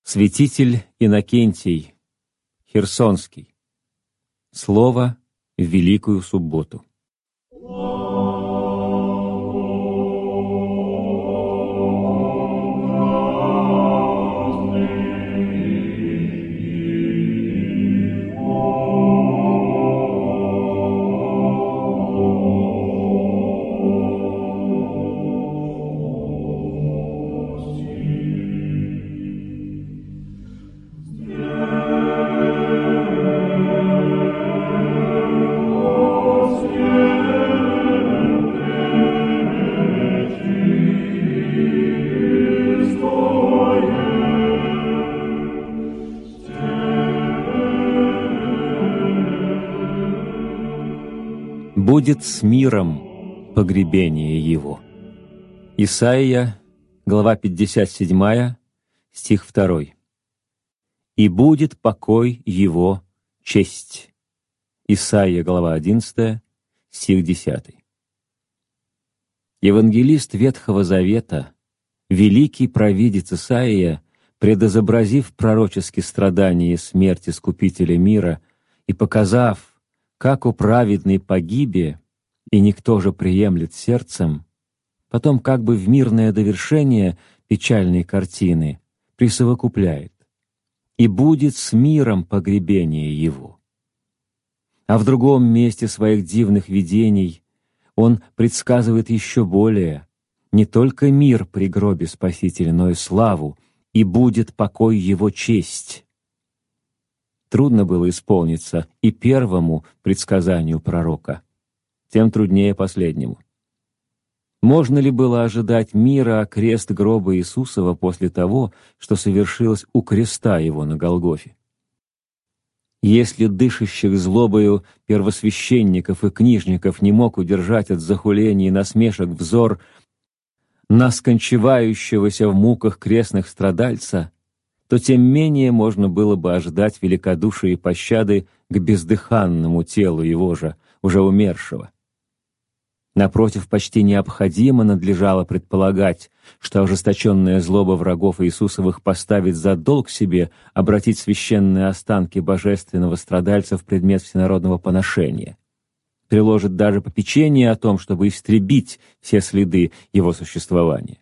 Святитель Иннокентий Херсонский. Слово в Великую Субботу. Будет с миром погребение его. Исайя, глава 57, стих 2. И будет покой его честь. Исайя, глава 11, стих 10. Евангелист Ветхого Завета, великий провидец Исаия, предозобразив пророчески страдания и смерть Искупителя мира и показав, как у праведной погибе, и никто же приемлет сердцем, потом как бы в мирное довершение печальной картины присовокупляет: «И будет с миром погребение его». А в другом месте своих дивных видений он предсказывает еще более: не только мир при гробе Спасителя, но и славу, и будет покой его честь. Трудно было исполниться и первому предсказанию пророка, тем труднее последнему. Можно ли было ожидать мира о крест гроба Иисусова после того, что совершилось у креста его на Голгофе? Если дышащих злобою первосвященников и книжников не мог удержать от захулений и насмешек взор на скончивающегося в муках крестных страдальца, то тем менее можно было бы ожидать великодушия и пощады к бездыханному телу его же, уже умершего. Напротив, почти необходимо надлежало предполагать, что ожесточенная злоба врагов Иисусовых поставит за долг себе обратить священные останки божественного страдальца в предмет всенародного поношения, приложит даже попечение о том, чтобы истребить все следы его существования.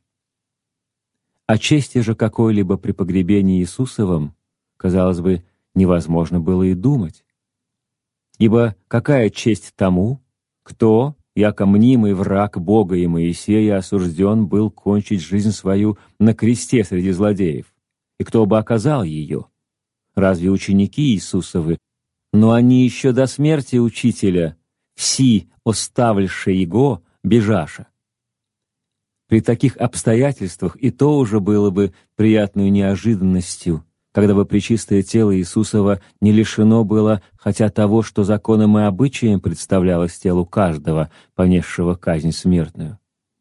О чести же какой-либо при погребении Иисусовом, казалось бы, невозможно было и думать. Ибо какая честь тому, кто, яко мнимый враг Бога и Моисея, осужден был кончить жизнь свою на кресте среди злодеев, и кто бы оказал ее? Разве ученики Иисусовы? Но они еще до смерти Учителя, все оставльше Его, бежаша. При таких обстоятельствах и то уже было бы приятной неожиданностью, когда бы пречистое тело Иисусова не лишено было хотя того, что законом и обычаем представлялось телу каждого, понесшего казнь смертную.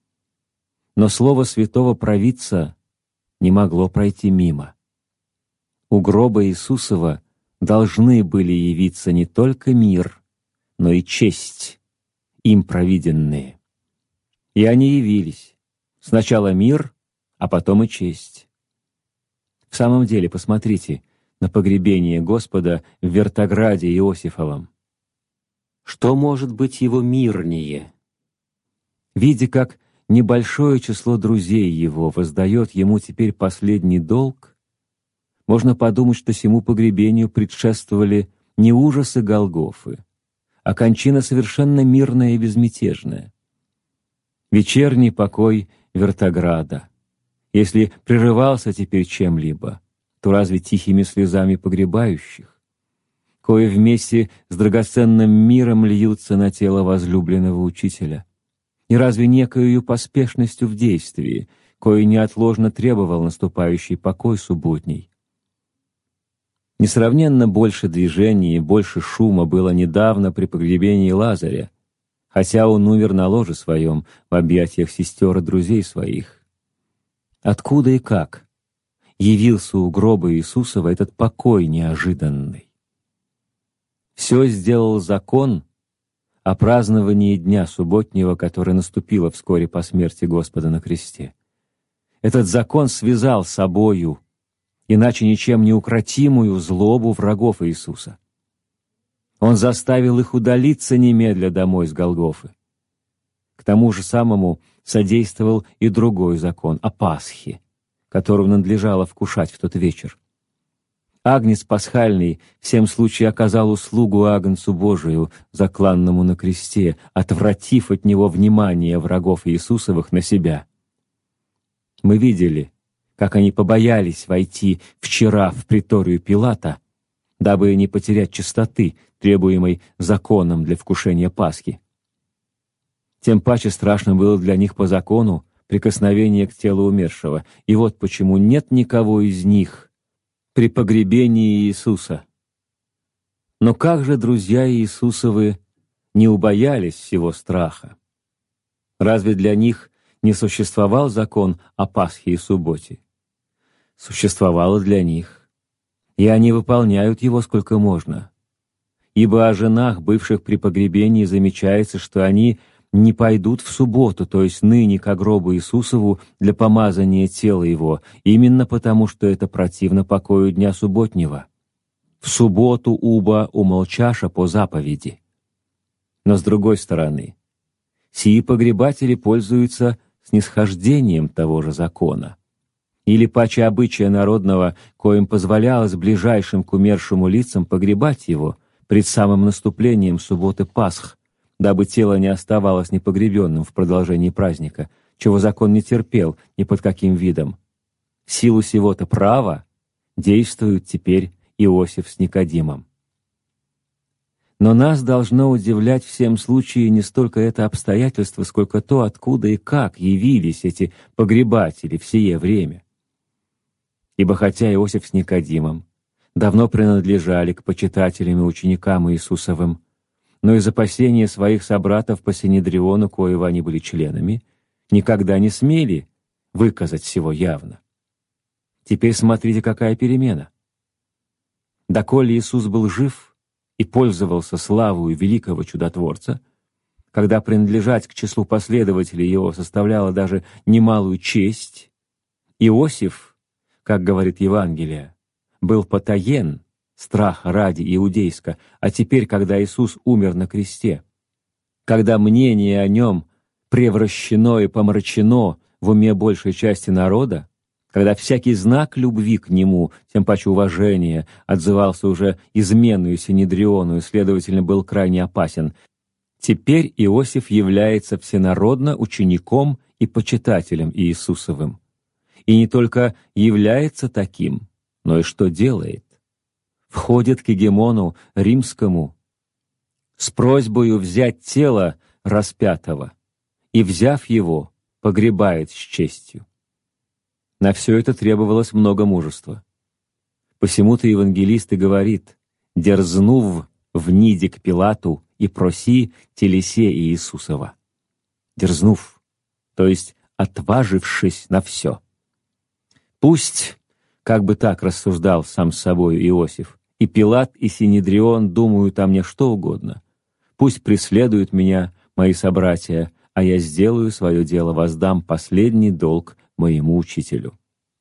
Но слово святого провидца не могло пройти мимо. У гроба Иисусова должны были явиться не только мир, но и честь, им провиденные. И они явились. Сначала мир, а потом и честь. В самом деле, посмотрите на погребение Господа в Вертограде Иосифовом. Что может быть его мирнее? Видя, как небольшое число друзей его воздает ему теперь последний долг, можно подумать, что сему погребению предшествовали не ужасы Голгофы, а кончина совершенно мирная и безмятежная. Вечерний покой Вертограда, если прерывался теперь чем-либо, то разве тихими слезами погребающих, кое вместе с драгоценным миром льются на тело возлюбленного Учителя, и разве некою поспешностью в действии, кое неотложно требовал наступающий покой субботний? Несравненно больше движений и больше шума было недавно при погребении Лазаря, хотя он умер на ложе своем в объятиях сестер и друзей своих. Откуда и как явился у гроба Иисусова этот покой неожиданный? Все сделал закон о праздновании дня субботнего, которое наступило вскоре по смерти Господа на кресте. Этот закон связал собою иначе ничем не укротимую злобу врагов Иисуса. Он заставил их удалиться немедля домой с Голгофы. К тому же самому содействовал и другой закон о Пасхе, которую надлежало вкушать в тот вечер. Агнец пасхальный в всем случае оказал услугу Агнцу Божию, закланному на кресте, отвратив от него внимание врагов Иисусовых на себя. Мы видели, как они побоялись войти вчера в приторию Пилата, дабы не потерять чистоты, требуемой законом для вкушения Пасхи. Тем паче страшно было для них по закону прикосновение к телу умершего, и вот почему нет никого из них при погребении Иисуса. Но как же, друзья Иисусовы, не убоялись всего страха? Разве для них не существовал закон о Пасхе и субботе? Существовало для них, и они выполняют его сколько можно. Ибо о женах, бывших при погребении, замечается, что они не пойдут в субботу, то есть ныне ко гробу Иисусову для помазания тела его, именно потому, что это противно покою дня субботнего. В субботу уба умолчаша по заповеди. Но с другой стороны, сии погребатели пользуются снисхождением того же закона. Или паче обычая народного, коим позволялось ближайшим к умершему лицам погребать его пред самым наступлением субботы Пасх, дабы тело не оставалось непогребенным в продолжении праздника, чего закон не терпел ни под каким видом. В силу сего-то права действует теперь Иосиф с Никодимом. Но нас должно удивлять в всем случае не столько это обстоятельство, сколько то, откуда и как явились эти погребатели в сие время. Ибо хотя Иосиф с Никодимом давно принадлежали к почитателям и ученикам Иисусовым, но из опасения своих собратов по Синедриону, коего они были членами, никогда не смели выказать всего явно. Теперь смотрите, какая перемена. Доколе Иисус был жив и пользовался славою великого чудотворца, когда принадлежать к числу последователей его составляло даже немалую честь, Иосиф, как говорит Евангелие, был потаен, страха ради иудейска, а теперь, когда Иисус умер на кресте, когда мнение о нем превращено и помрачено в уме большей части народа, когда всякий знак любви к нему, тем паче уважения, отзывался уже изменную Синедриону и, следовательно, был крайне опасен, теперь Иосиф является всенародно учеником и почитателем Иисусовым. И не только является таким, но и что делает? Входит к егемону римскому с просьбою взять тело распятого и, взяв его, погребает с честью. На все это требовалось много мужества. Посему-то евангелист и говорит: «Дерзнув вниди к Пилату и проси телесе Иисусова». Дерзнув, то есть отважившись на все. Пусть, как бы так рассуждал сам с собою Иосиф, и Пилат, и Синедрион думают о мне что угодно. Пусть преследуют меня мои собратья, а я сделаю свое дело, воздам последний долг моему учителю.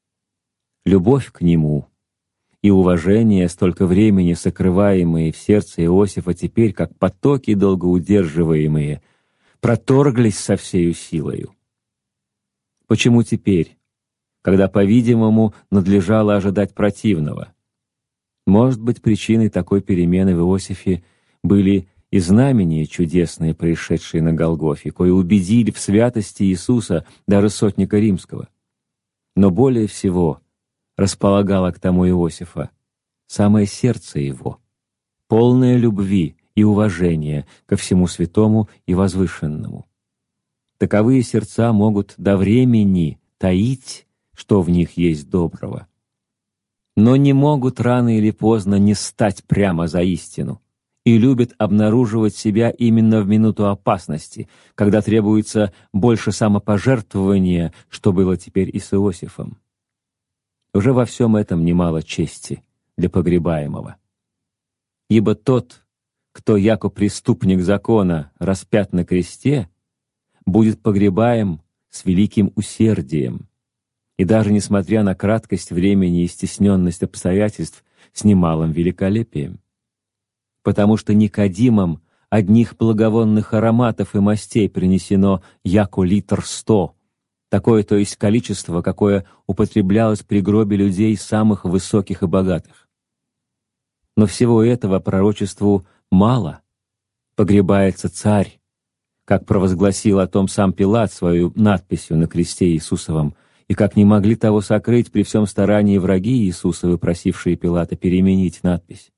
Любовь к нему и уважение, столько времени сокрываемые в сердце Иосифа, теперь, как потоки долгоудерживаемые, проторглись со всею силою. Почему теперь, когда, по-видимому, надлежало ожидать противного? Может быть, причиной такой перемены в Иосифе были и знамения чудесные, происшедшие на Голгофе, кои убедили в святости Иисуса даже сотника римского. Но более всего располагало к тому Иосифа самое сердце его, полное любви и уважения ко всему святому и возвышенному. Таковые сердца могут до времени таить, что в них есть доброго, но не могут рано или поздно не стать прямо за истину и любят обнаруживать себя именно в минуту опасности, когда требуется больше самопожертвования, что было теперь и с Иосифом. Уже во всем этом немало чести для погребаемого. Ибо тот, кто яко преступник закона распят на кресте, будет погребаем с великим усердием, и даже несмотря на краткость времени и стесненность обстоятельств, с немалым великолепием. Потому что Никодимом одних благовонных ароматов и мастей принесено яко литр 100, такое, то есть количество, какое употреблялось при гробе людей самых высоких и богатых. Но всего этого пророчеству мало. Погребается царь, как провозгласил о том сам Пилат свою надписью на кресте Иисусовом, и как не могли того сокрыть при всем старании враги Иисусовы, просившие Пилата переменить надпись.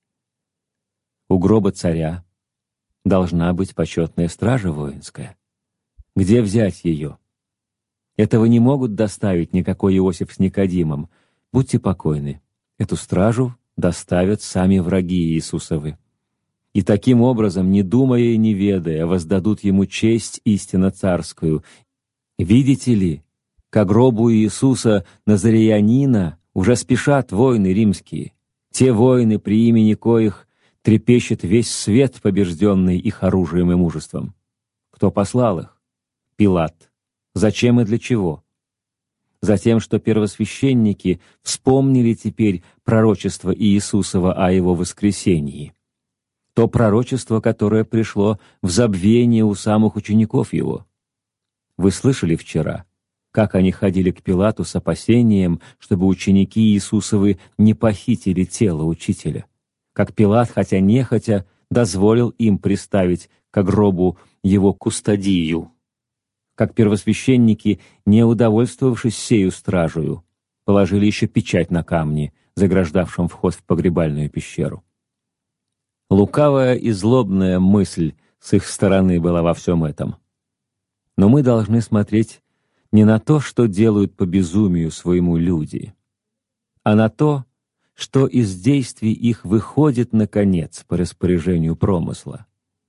У гроба царя должна быть почетная стража воинская. Где взять ее? Этого не могут доставить никакой Иосиф с Никодимом. Будьте покойны, эту стражу доставят сами враги Иисусовы. И таким образом, не думая и не ведая, воздадут ему честь истинно царскую. Видите ли, к гробу Иисуса Назареянина уже спешат воины римские, те воины, при имени коих трепещет весь свет, побежденный их оружием и мужеством. Кто послал их? Пилат. Зачем и для чего? Затем, что первосвященники вспомнили теперь пророчество Иисусова о его воскресении. То пророчество, которое пришло в забвение у самых учеников его. Вы слышали вчера, как они ходили к Пилату с опасением, чтобы ученики Иисусовы не похитили тело учителя. Как Пилат, хотя нехотя, дозволил им приставить к гробу его кустодию. Как первосвященники, не удовольствовавшись сею стражею, положили еще печать на камне, заграждавшем вход в погребальную пещеру. Лукавая и злобная мысль с их стороны была во всем этом. Но мы должны смотреть не на то, что делают по безумию своему люди, а на то, что из действий их выходит, наконец, по распоряжению промысла.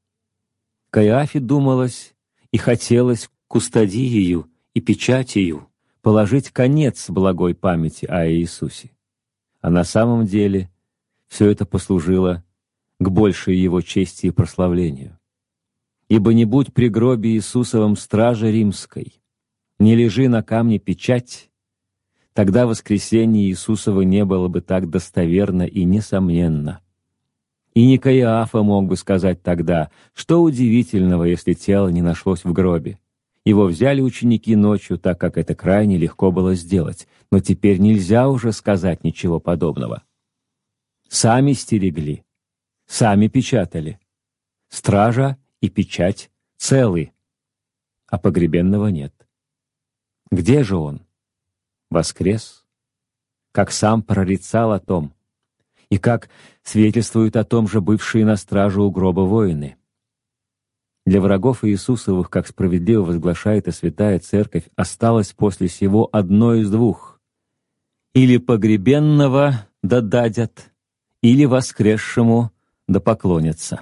Каиафе думалось и хотелось кустодиею и печатью положить конец благой памяти о Иисусе. А на самом деле все это послужило к большей его чести и прославлению. Ибо не будь при гробе Иисусовом стражи римской, не лежи на камне печать, тогда воскресение Иисусова не было бы так достоверно и несомненно. И не Каиафа мог бы сказать тогда, что удивительного, если тело не нашлось в гробе. Его взяли ученики ночью, так как это крайне легко было сделать, но теперь нельзя уже сказать ничего подобного. Сами стерегли, сами печатали. Стража и печать целы, а погребенного нет. Где же он? Воскрес, как сам прорицал о том, и как свидетельствуют о том же бывшие на страже у гроба воины. Для врагов Иисусовых, как справедливо возглашает и Святая Церковь, осталось после сего одно из двух: или погребенного да дадят, или воскресшему да поклонятся.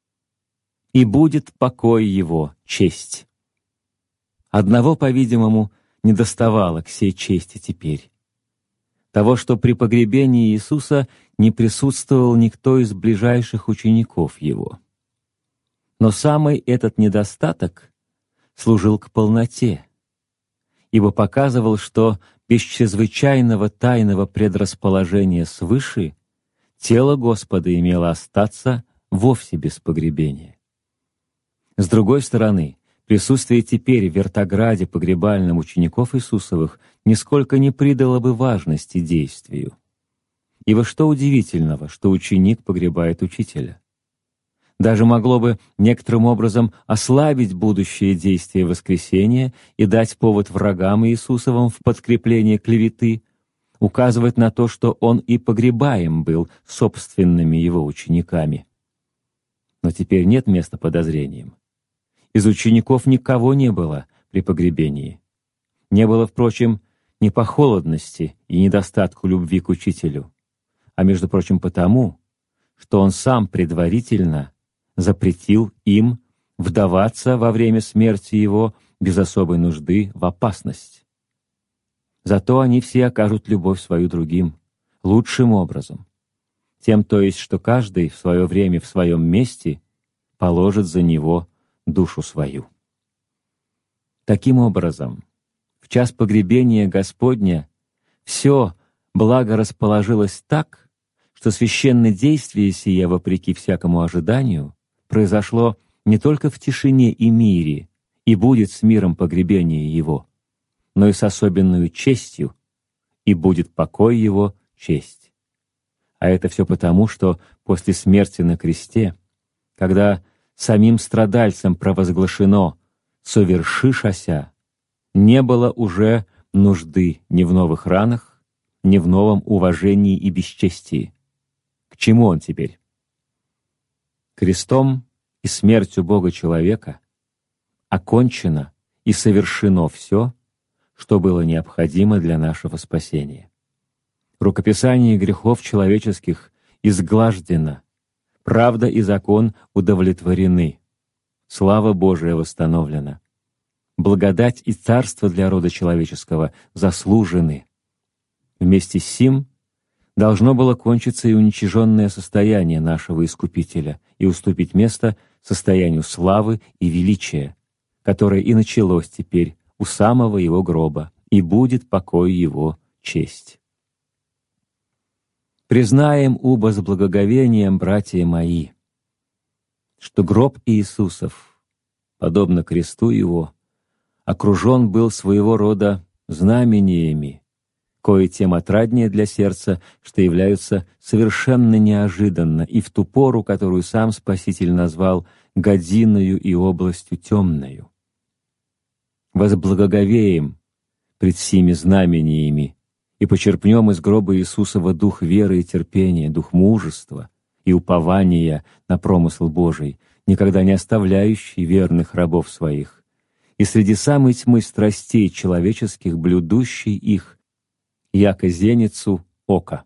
И будет покой его, честь. Одного, по-видимому, недоставало к сей чести теперь. Того, что при погребении Иисуса не присутствовал никто из ближайших учеников его. Но самый этот недостаток служил к полноте, ибо показывал, что без чрезвычайного тайного предрасположения свыше тело Господа имело остаться вовсе без погребения. С другой стороны, присутствие теперь в вертограде погребальном учеников Иисусовых нисколько не придало бы важности действию. Ибо что удивительного, что ученик погребает учителя? Даже могло бы некоторым образом ослабить будущее действие воскресения и дать повод врагам Иисусовым в подкрепление клеветы, указывать на то, что он и погребаем был собственными его учениками. Но теперь нет места подозрениям. Из учеников никого не было при погребении. Не было, впрочем, ни по холодности и недостатку любви к учителю, а, между прочим, потому, что он сам предварительно запретил им вдаваться во время смерти его без особой нужды в опасность. Зато они все окажут любовь свою другим, лучшим образом, тем, то есть, что каждый в свое время в своем месте положит за него душу свою. Таким образом, в час погребения Господня все благо расположилось так, что священное действие сия, вопреки всякому ожиданию, произошло не только в тишине и мире, и будет с миром погребение его, но и с особенную честью, и будет покой его честь. А это все потому, что после смерти на кресте, когда самим страдальцам провозглашено «совершишася», не было уже нужды ни в новых ранах, ни в новом уважении и бесчестии. К чему он теперь? Крестом и смертью Бога-человека окончено и совершено все, что было необходимо для нашего спасения. Рукописание грехов человеческих изглаждено, правда и закон удовлетворены, слава Божия восстановлена, благодать и царство для рода человеческого заслужены. Вместе с сим должно было кончиться и уничиженное состояние нашего Искупителя и уступить место состоянию славы и величия, которое и началось теперь у самого его гроба, и будет покой его честь. Признаем оба с благоговением, братья мои, что гроб Иисусов, подобно кресту его, окружен был своего рода знамениями, кое тем отраднее для сердца, что являются совершенно неожиданно и в ту пору, которую сам Спаситель назвал годиною и областью темною. Возблагоговеем пред сими знамениями и почерпнем из гроба Иисусова дух веры и терпения, дух мужества и упования на промысл Божий, никогда не оставляющий верных рабов своих, и среди самой тьмы страстей человеческих блюдущий их, яко зеницу ока.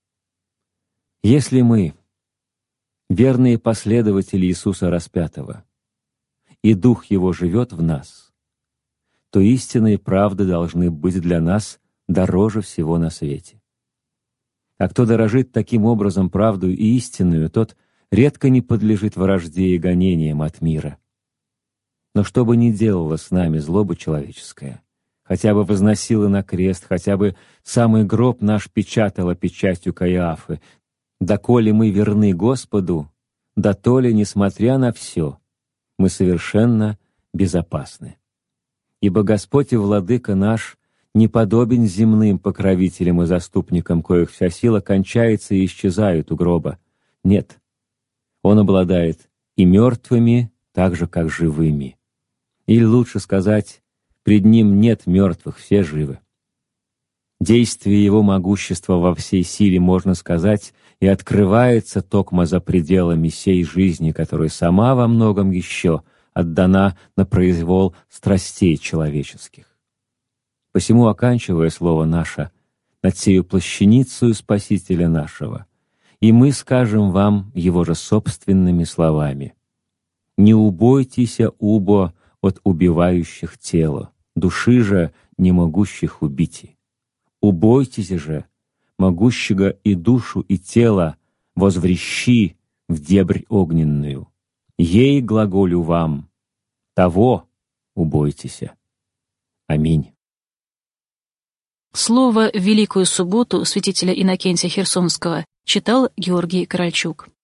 Если мы, верные последователи Иисуса распятого, и Дух Его живет в нас, то истина и правда должны быть для нас дороже всего на свете. А кто дорожит таким образом правду и истинную, тот редко не подлежит вражде и гонениям от мира. Но что бы ни делала с нами злоба человеческая, хотя бы возносила на крест, хотя бы самый гроб наш печатала печатью Каиафы, доколе мы верны Господу, да то ли, несмотря на все, мы совершенно безопасны. Ибо Господь и Владыка наш не подобен земным покровителям и заступникам, коих вся сила кончается и исчезают у гроба. Нет, Он обладает и мертвыми, так же, как живыми. Или лучше сказать, пред Ним нет мертвых, все живы. Действие Его могущества во всей силе, можно сказать, и открывается токмо за пределами сей жизни, которая сама во многом еще отдана на произвол страстей человеческих. Посему, оканчивая слово наше над сею плащаницею Спасителя нашего, и мы скажем вам Его же собственными словами: «Не убойтеся, убо, от убивающих тело, души же не могущих убить. Убойтесь же, могущего и душу, и тело возврещи в дебрь огненную. Ей глаголю вам, того убойтеся». Аминь. Слово в Великую Субботу святителя Иннокентия Херсонского читал Георгий Корольчук.